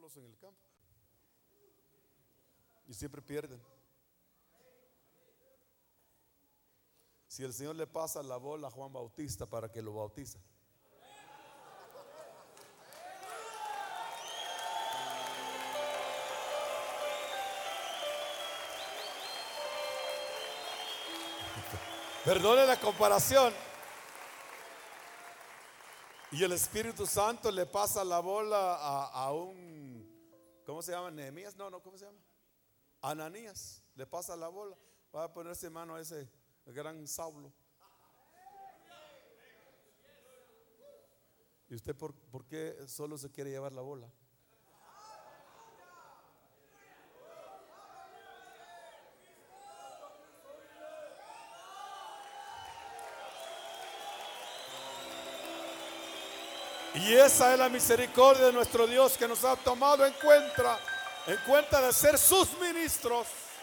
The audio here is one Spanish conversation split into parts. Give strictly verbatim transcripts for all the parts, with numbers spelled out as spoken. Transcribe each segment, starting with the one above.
solos en el campo y siempre pierden. Si el Señor le pasa la bola a Juan Bautista para que lo bautiza, perdone la comparación, y el Espíritu Santo le pasa la bola a, a un, ¿cómo se llama? Nehemías, no, no, ¿cómo se llama? Ananías, le pasa la bola, va a ponerse mano a ese gran Saulo. ¿Y usted por, por qué solo se quiere llevar la bola? Y esa es la misericordia de nuestro Dios, que nos ha tomado en cuenta, en cuenta de ser sus ministros.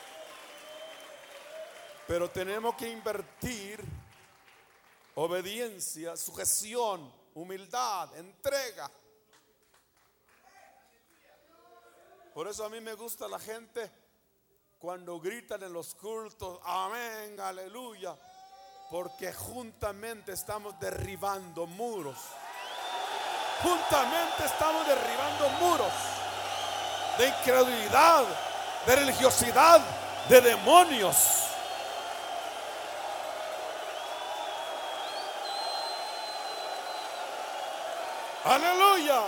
Pero tenemos que invertir obediencia, sujeción, humildad, entrega. Por eso a mí me gusta la gente cuando gritan en los cultos, amén, aleluya, porque juntamente estamos derribando muros. Juntamente estamos derribando muros de incredulidad, de religiosidad, de demonios. Aleluya.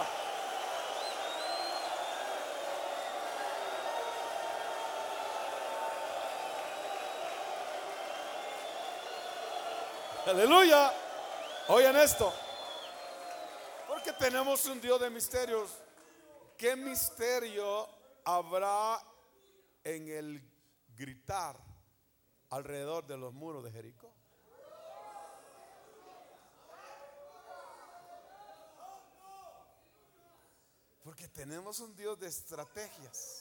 Aleluya. Oigan esto. Porque tenemos un Dios de misterios. ¿Qué misterio habrá en el gritar alrededor de los muros de Jericó? Porque tenemos un Dios de estrategias.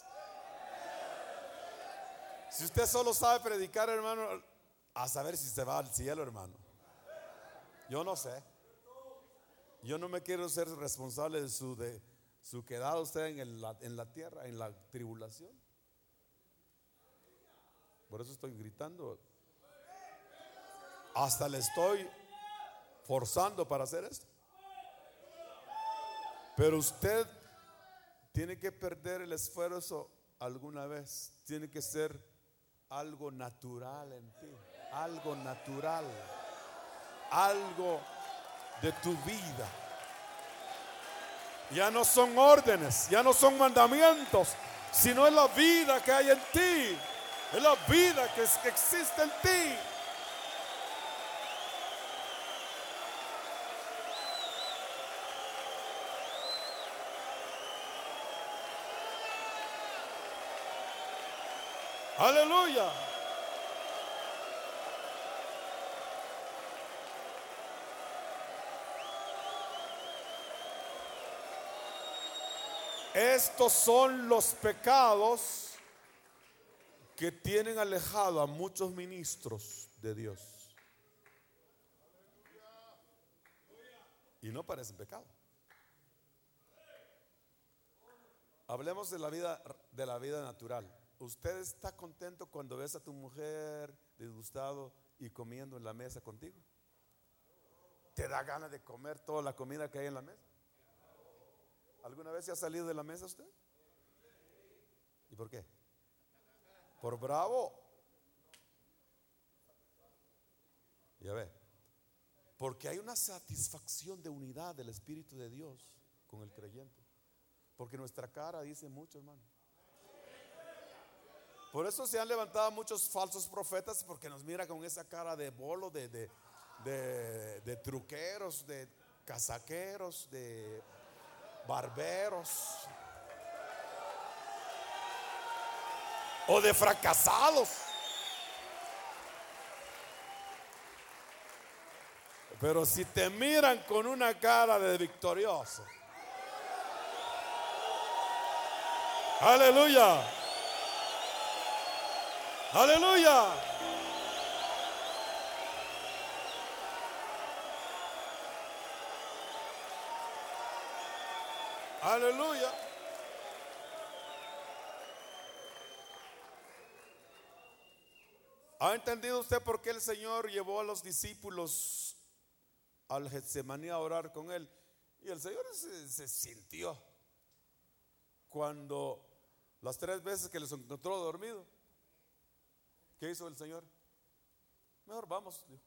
Si usted solo sabe predicar, hermano, a saber si se va al cielo, hermano. Yo no sé. Yo no me quiero ser responsable de su, de su quedada usted en, el, en la tierra, en la tribulación. Por eso estoy gritando. Hasta le estoy forzando para hacer esto. Pero usted tiene que perder el esfuerzo alguna vez. Tiene que ser algo natural en ti. Algo natural. Algo de tu vida. Ya no son órdenes, ya no son mandamientos, sino es la vida que hay en ti. Es la vida que, es, que existe en ti. Aleluya. Estos son los pecados que tienen alejado a muchos ministros de Dios. Y no parecen pecado. Hablemos de la vida, de la vida natural. ¿Usted está contento cuando ves a tu mujer disgustado y comiendo en la mesa contigo? ¿Te da ganas de comer toda la comida que hay en la mesa? ¿Alguna vez se ha salido de la mesa usted? ¿Y por qué? ¿Por bravo? Ya ve. Porque hay una satisfacción de unidad del Espíritu de Dios con el creyente. Porque nuestra cara dice mucho, hermano. Por eso se han levantado muchos falsos profetas, porque nos mira con esa cara de bolo, de, de, de, de truqueros, de casaqueros, de barberos o de fracasados. Pero si te miran con una cara de victorioso, aleluya, aleluya, aleluya. ¿Ha entendido usted por qué el Señor llevó a los discípulos al Getsemaní a orar con él? Y el Señor se, se sintió cuando las tres veces que les encontró dormido. ¿Qué hizo el Señor? Mejor vamos, dijo,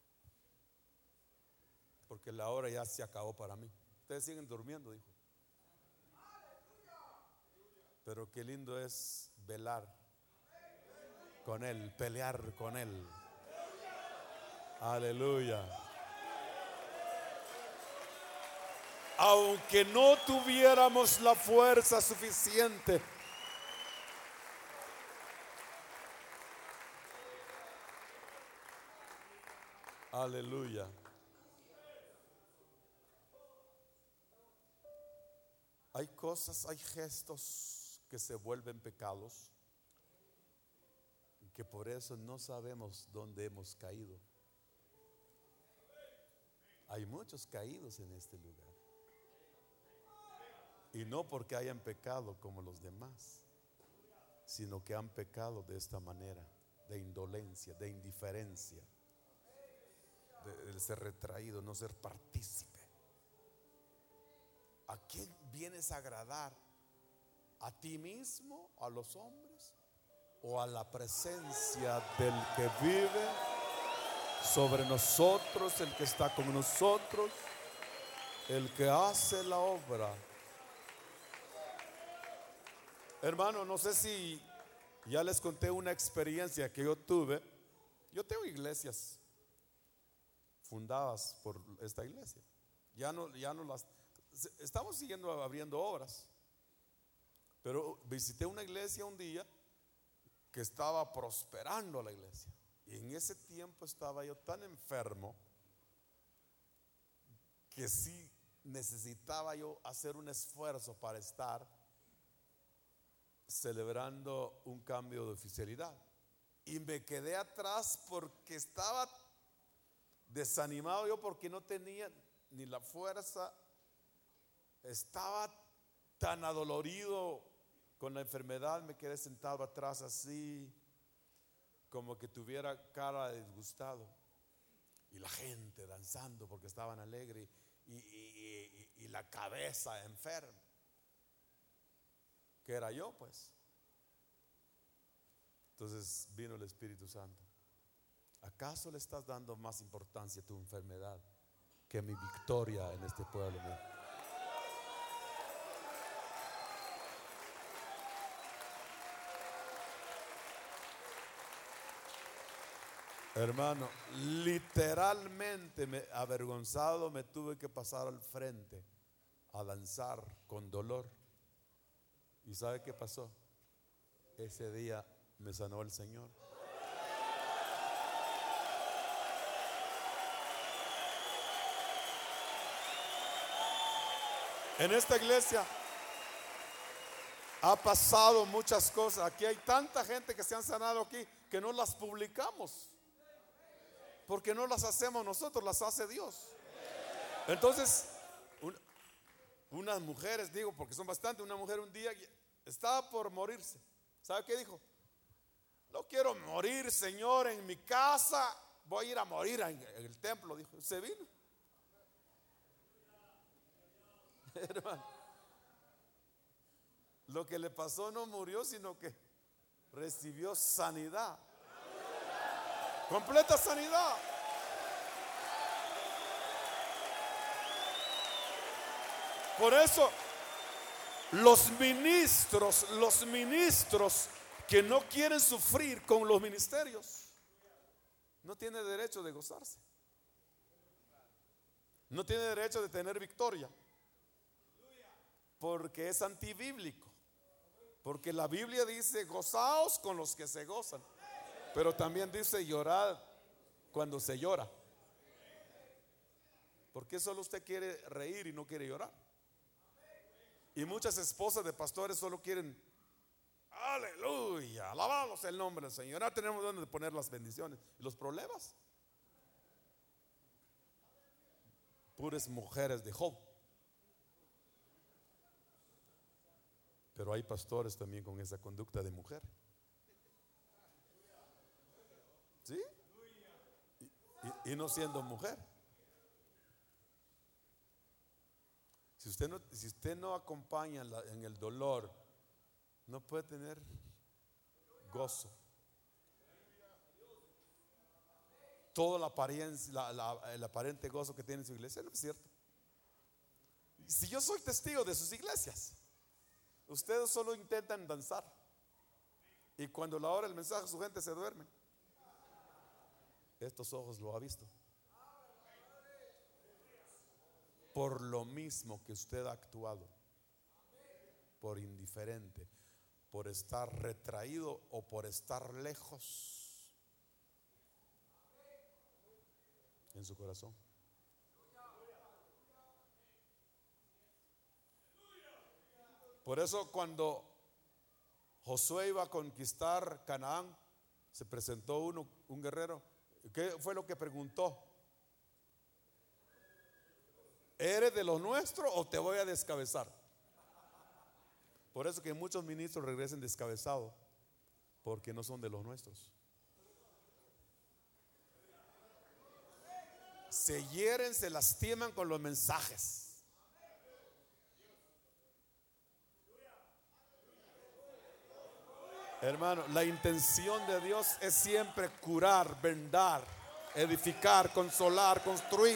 porque la hora ya se acabó para mí. Ustedes siguen durmiendo, dijo. Pero qué lindo es velar con Él, pelear con Él. Aleluya. Aunque no tuviéramos la fuerza suficiente, aleluya. Hay cosas, hay gestos que se vuelven pecados, que por eso no sabemos dónde hemos caído. Hay muchos caídos en este lugar, y no porque hayan pecado como los demás, sino que han pecado de esta manera, de indolencia, de indiferencia, de, de ser retraído, no ser partícipe. ¿A quién vienes a agradar? ¿A ti mismo, a los hombres, o a la presencia del que vive sobre nosotros, el que está con nosotros, el que hace la obra? Hermano, no sé si ya les conté una experiencia que yo tuve. Yo tengo iglesias fundadas por esta iglesia. Ya no, ya no las estamos siguiendo abriendo obras. Pero visité una iglesia un día que estaba prosperando la iglesia. Y en ese tiempo estaba yo tan enfermo que sí necesitaba yo hacer un esfuerzo para estar celebrando un cambio de oficialidad. Y me quedé atrás porque estaba desanimado yo, porque no tenía ni la fuerza. Estaba tan adolorido con la enfermedad. Me quedé sentado atrás así, como que tuviera cara de disgustado. Y la gente danzando porque estaban alegres, y, y, y, y la cabeza enferma, que era yo, pues. Entonces vino el Espíritu Santo. ¿Acaso le estás dando más importancia a tu enfermedad que mi victoria en este pueblo mío? Hermano, literalmente me, avergonzado, me tuve que pasar al frente a danzar con dolor. ¿Y sabe qué pasó? Ese día me sanó el Señor. En esta iglesia ha pasado muchas cosas. Aquí hay tanta gente que se han sanado aquí que no las publicamos, porque no las hacemos nosotros, las hace Dios. Entonces, un, unas mujeres, digo porque son bastantes, una mujer un día estaba por morirse. ¿Sabe qué dijo? No quiero morir, Señor, en mi casa, voy a ir a morir en el templo, dijo. Se vino. Hermano, lo que le pasó no murió, sino que recibió sanidad, completa sanidad. Por eso los ministros, los ministros que no quieren sufrir con los ministerios, no tienen derecho de gozarse, no tienen derecho de tener victoria, porque es antibíblico. Porque la Biblia dice: gozaos con los que se gozan, pero también dice: llorad cuando se llora. ¿Por qué solo usted quiere reír y no quiere llorar? Y muchas esposas de pastores solo quieren: aleluya, alabamos el nombre del Señor. Ahora tenemos donde poner las bendiciones. ¿Y los problemas? Puras mujeres de Job. Pero hay pastores también con esa conducta de mujer. y, y no siendo mujer. Si usted no, si usted no acompaña en, la, en el dolor, no puede tener gozo. Toda la apariencia, la, la, el aparente gozo que tiene en su iglesia no es cierto. Si yo soy testigo de sus iglesias, ustedes solo intentan danzar, y cuando la hora del mensaje su gente se duerme. Estos ojos lo ha visto. Por lo mismo que usted ha actuado, por indiferente, por estar retraído o por estar lejos en su corazón. Por eso cuando Josué iba a conquistar Canaán, se presentó uno, un guerrero. ¿Qué fue lo que preguntó? ¿Eres de los nuestros o te voy a descabezar? Por eso que muchos ministros regresen descabezados, porque no son de los nuestros. Se hieren, se lastiman con los mensajes. Hermano, la intención de Dios es siempre curar, vendar, edificar, consolar, construir.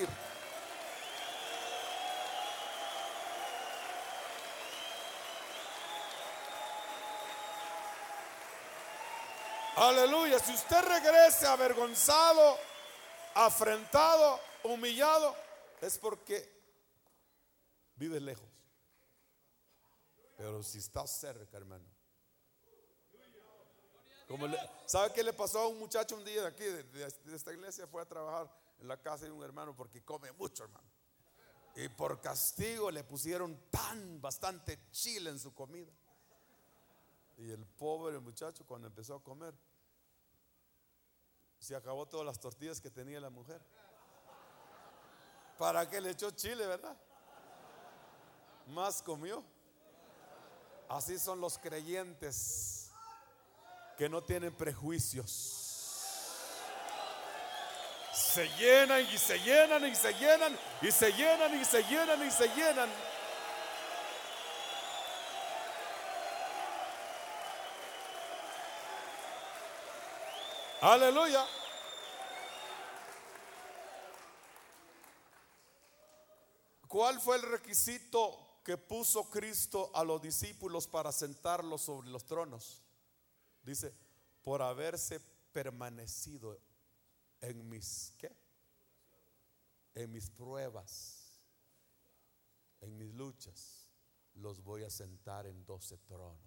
Aleluya. Si usted regrese avergonzado, afrentado, humillado, es porque vive lejos. Pero si está cerca, hermano. Como le, ¿sabe qué le pasó a un muchacho un día de aquí, de, de, de esta iglesia? Fue a trabajar en la casa de un hermano porque come mucho, hermano. Y por castigo le pusieron tan, bastante chile en su comida. Y el pobre muchacho, cuando empezó a comer, se acabó todas las tortillas que tenía la mujer. ¿Para qué le echó chile, verdad? Más comió. Así son los creyentes que no tienen prejuicios. Se llenan y se llenan y se llenan y se llenan y se llenan y se llenan. Aleluya. ¿Cuál fue el requisito que puso Cristo a los discípulos para sentarlos sobre los tronos? Dice, por haberse permanecido en mis, ¿qué? En mis pruebas, en mis luchas, los voy a sentar en doce tronos.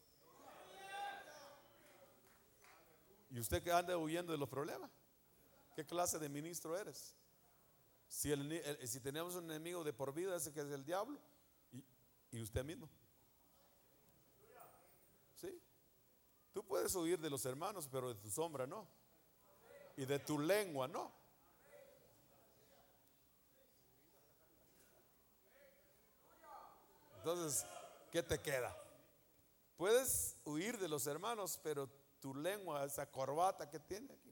¿Y usted que anda huyendo de los problemas? ¿Qué clase de ministro eres? Si, el, el, si tenemos un enemigo de por vida, ese que es el diablo, y, y usted mismo. ¿Sí? Tú puedes huir de los hermanos, pero de tu sombra no. Y de tu lengua no. Entonces, ¿qué te queda? Puedes huir de los hermanos, pero tu lengua, esa corbata que tiene aquí.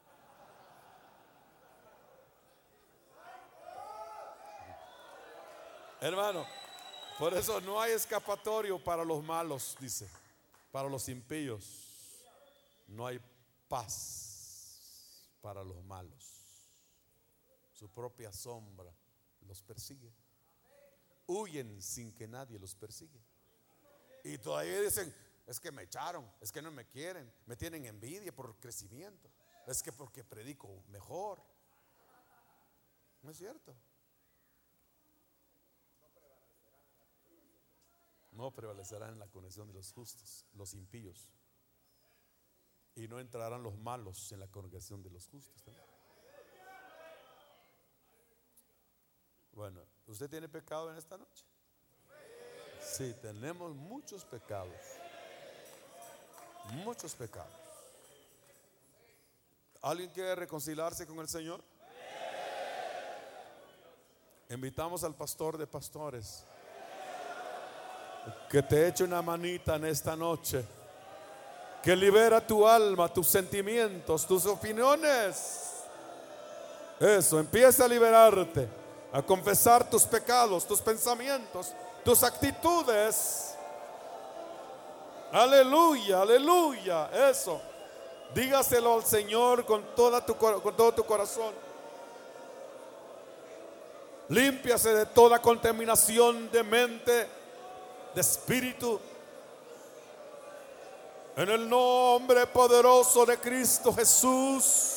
Hermano, por eso no hay escapatorio para los malos, dice. Para los impíos no hay paz para los malos. Su propia sombra los persigue. Huyen sin que nadie los persigue. Y todavía dicen, es que me echaron, es que no me quieren, me tienen envidia por crecimiento, es que porque predico mejor. No es cierto. No prevalecerán en la congregación de los justos, los impíos. Y no entrarán los malos en la congregación de los justos también. Bueno, ¿usted tiene pecado en esta noche? Sí, tenemos muchos pecados. Muchos pecados. ¿Alguien quiere reconciliarse con el Señor? Invitamos al pastor de pastores que te eche una manita en esta noche, que libera tu alma, tus sentimientos, tus opiniones. Eso, empieza a liberarte, a confesar tus pecados, tus pensamientos, tus actitudes. Aleluya, aleluya. Eso. Dígaselo al Señor con, toda tu, con todo tu corazón. Límpiase de toda contaminación de mente, de espíritu. En el nombre poderoso de Cristo Jesús.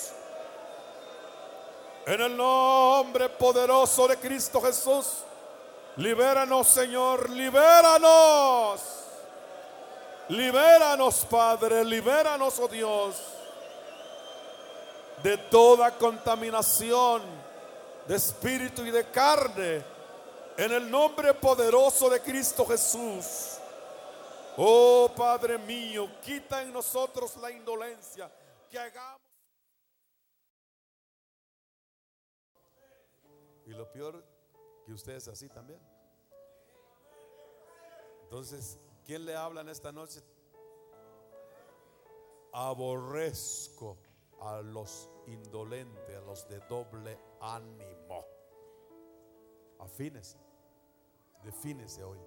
En el nombre poderoso de Cristo Jesús. Libéranos, Señor, libéranos. Libéranos, Padre, libéranos, oh Dios, de toda contaminación de espíritu y de carne, en el nombre poderoso de Cristo Jesús. Oh Padre mío, quita en nosotros la indolencia, que hagamos. Y lo peor, que usted es así también. Entonces, ¿quién le habla en esta noche? Aborrezco a los indolentes, a los de doble ánimo. Afínese, defínese hoy.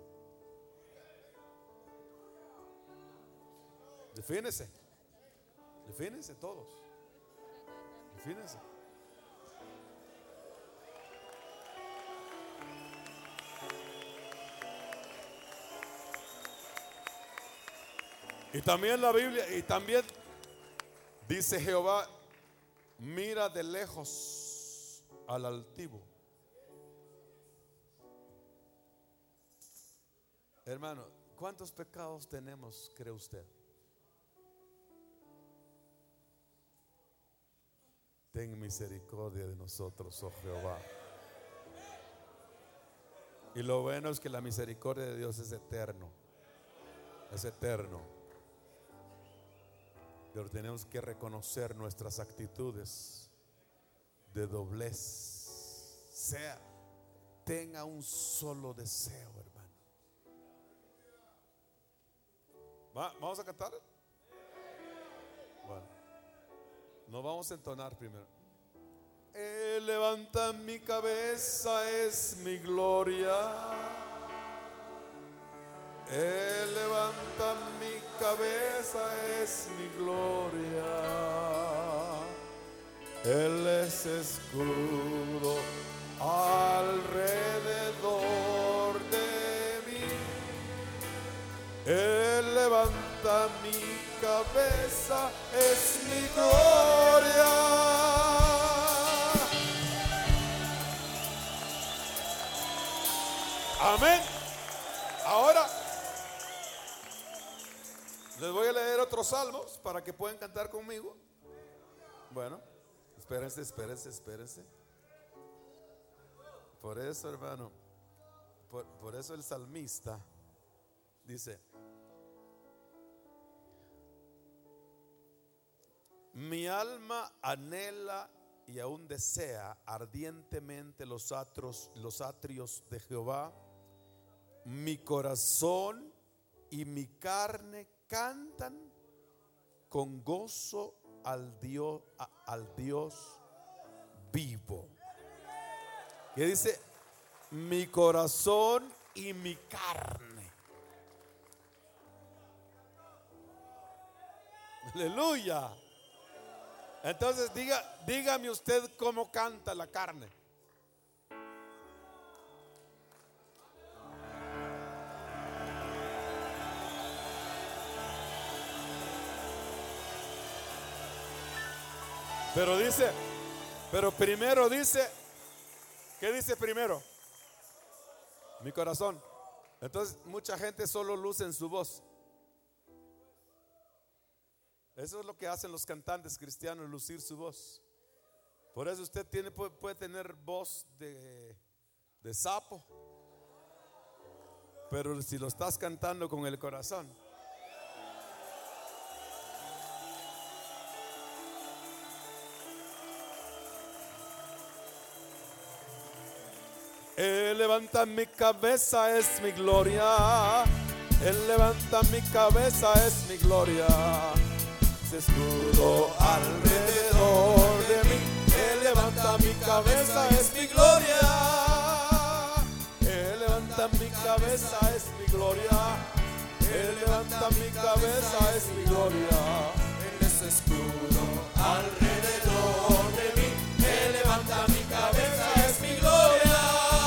Defínese, defínese todos. Defínese. Y también la Biblia, y también dice Jehová, mira de lejos al altivo. Hermano, ¿cuántos pecados tenemos, cree usted? Ten misericordia de nosotros, oh Jehová. Y lo bueno es que la misericordia de Dios es eterno. Es eterno. Pero tenemos que reconocer nuestras actitudes de doblez. Sea, tenga un solo deseo, hermano. ¿Va? ¿Vamos a cantar? Bueno, nos vamos a entonar primero. Él levanta mi cabeza, es mi gloria. Él levanta mi cabeza, es mi gloria. Él es escudo alrededor de mí. Él levanta mi cabeza, es mi gloria. Amén. Ahora les voy a leer otros salmos para que puedan cantar conmigo. Bueno, espérense, espérense, espérense. Por eso, hermano, por, por eso el salmista dice: mi alma anhela y aún desea ardientemente los atrios, los atrios de Jehová. Mi corazón y mi carne cantan con gozo al Dios, a, al Dios vivo. Que dice: mi corazón y mi carne. Aleluya. Entonces diga, dígame usted cómo canta la carne. Pero dice, pero primero dice, ¿qué dice primero? Mi corazón. Entonces mucha gente solo luce en su voz. Eso es lo que hacen los cantantes cristianos, lucir su voz. Por eso usted tiene, puede, puede tener voz de, de sapo, pero si lo estás cantando con el corazón. Él levanta mi cabeza, es mi gloria. Él levanta mi cabeza, es mi gloria. Se escudo alrededor de mí. Él levanta levanta mi cabeza es mi gloria. Él levanta mi cabeza es mi gloria. Él levanta mi cabeza es mi gloria. Él es escudo alrededor de mí. Él levanta mi cabeza, es mi gloria.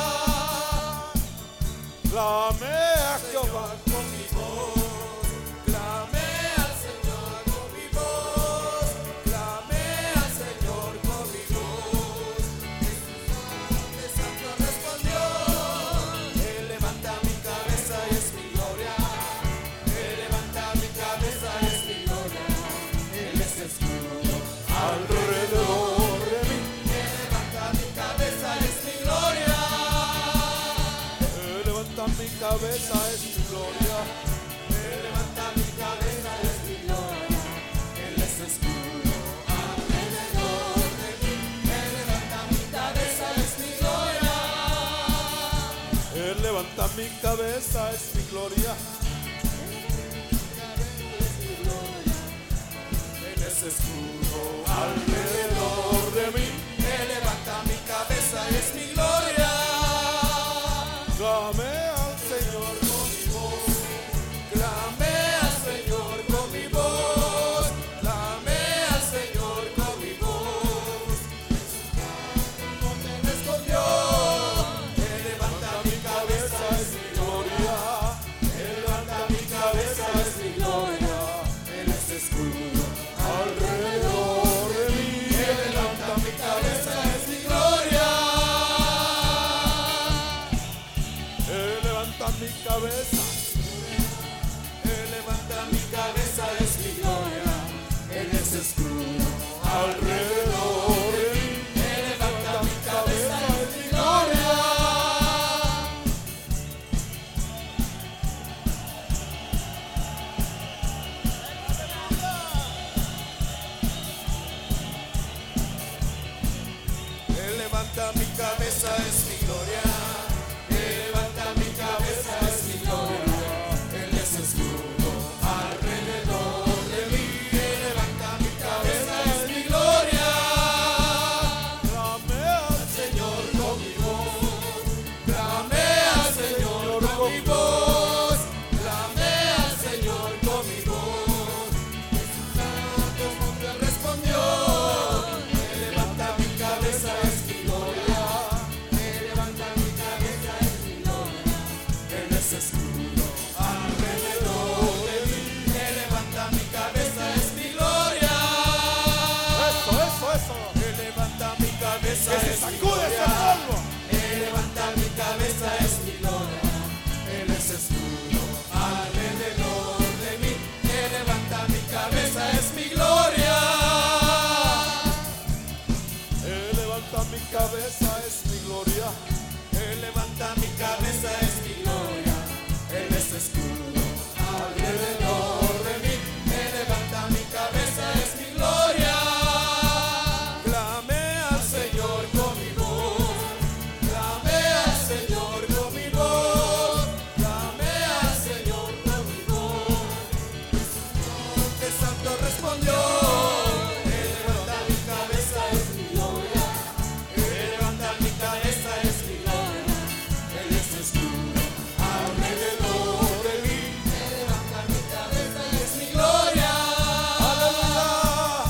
Clame a Jehová con mi voz, clamé al Señor con mi voz, clamé al Señor con mi voz. El santo respondió. Él levanta mi cabeza y es mi gloria. Él levanta mi cabeza y es mi gloria. Él es escudo alrededor de mí. Él levanta mi cabeza y es mi gloria. Él levanta mi cabeza es mi gloria. Él levanta mi cabeza y es mi gloria. Él es escudo alrededor de mí. Él levanta mi cabeza y es mi gloria. Él levanta mi cabeza es mi gloria. Él es escudo alrededor de mí. Él levanta mi cabeza y es mi gloria. Clame al Señor con mi voz. Clamé al Señor con mi voz. Clamé al Señor con mi voz. No me respondió. Él levanta mi cabeza es mi gloria. Él levanta mi cabeza es mi gloria. Él es escudo alrededor de mí. Él levanta mi cabeza es mi gloria. Él levanta mi cabeza. Él levanta mi cabeza es mi gloria. Él es escudo alrededor de mí. Él levanta mi cabeza es mi gloria. Él levanta mi cabeza es mi gloria. Él levanta mi cabeza es mi gloria. Él es escudo alrededor de mí. Él levanta mi cabeza es mi gloria. Clame al Señor con mi voz, clamé al Señor con mi voz, clamé al Señor con mi voz. Santo monte respondió. Él levanta mi cabeza es mi gloria. Él levanta mi cabeza es mi gloria. Él es escudo alrededor de mí. Él levanta mi cabeza es mi gloria. Eso, eso, eso. Él levanta mi cabeza Que se es mi sacude ese gloria. polvo. Él levanta mi cabeza es mi gloria. Él es escudo alrededor de mí. Él levanta mi cabeza es mi gloria. Él levanta mi cabeza es mi gloria. Él levanta mi cabeza es mi gloria. Él es escudo alrededor de mí. Él levanta mi cabeza es mi gloria. Clamé al Señor con mi voz. Clamé al Señor con mi voz. Clamé al Señor con mi voz. El santo respondió. Él levanta mi cabeza es mi gloria. Él levanta mi cabeza es mi gloria. Él es escudo alrededor de mí. Él levanta mi cabeza es mi gloria. Aleluya.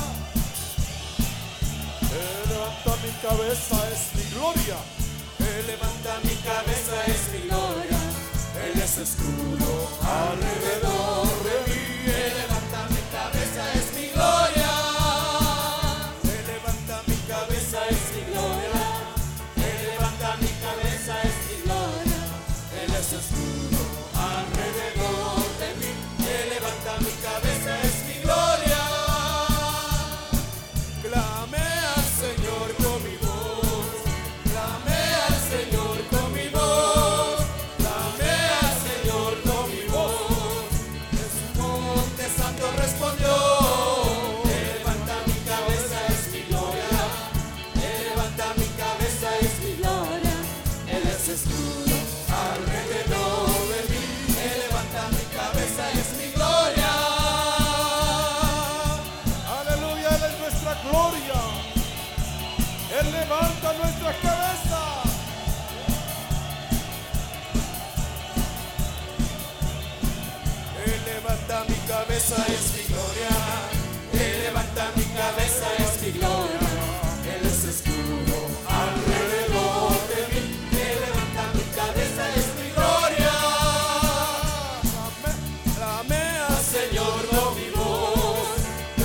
Él levanta mi cabeza es mi gloria. Él levanta mi cabeza es mi gloria. Él es escudo alrededor de mí. Él levanta mi cabeza es mi gloria. Él levanta mi cabeza es mi gloria. Él levanta mi cabeza es mi gloria. Él es escudo alrededor de mí. Él levanta mi cabeza es mi gloria. Clamé al Señor con mi voz. Clamé levanta nuestra cabeza. Él levanta mi cabeza, es mi gloria.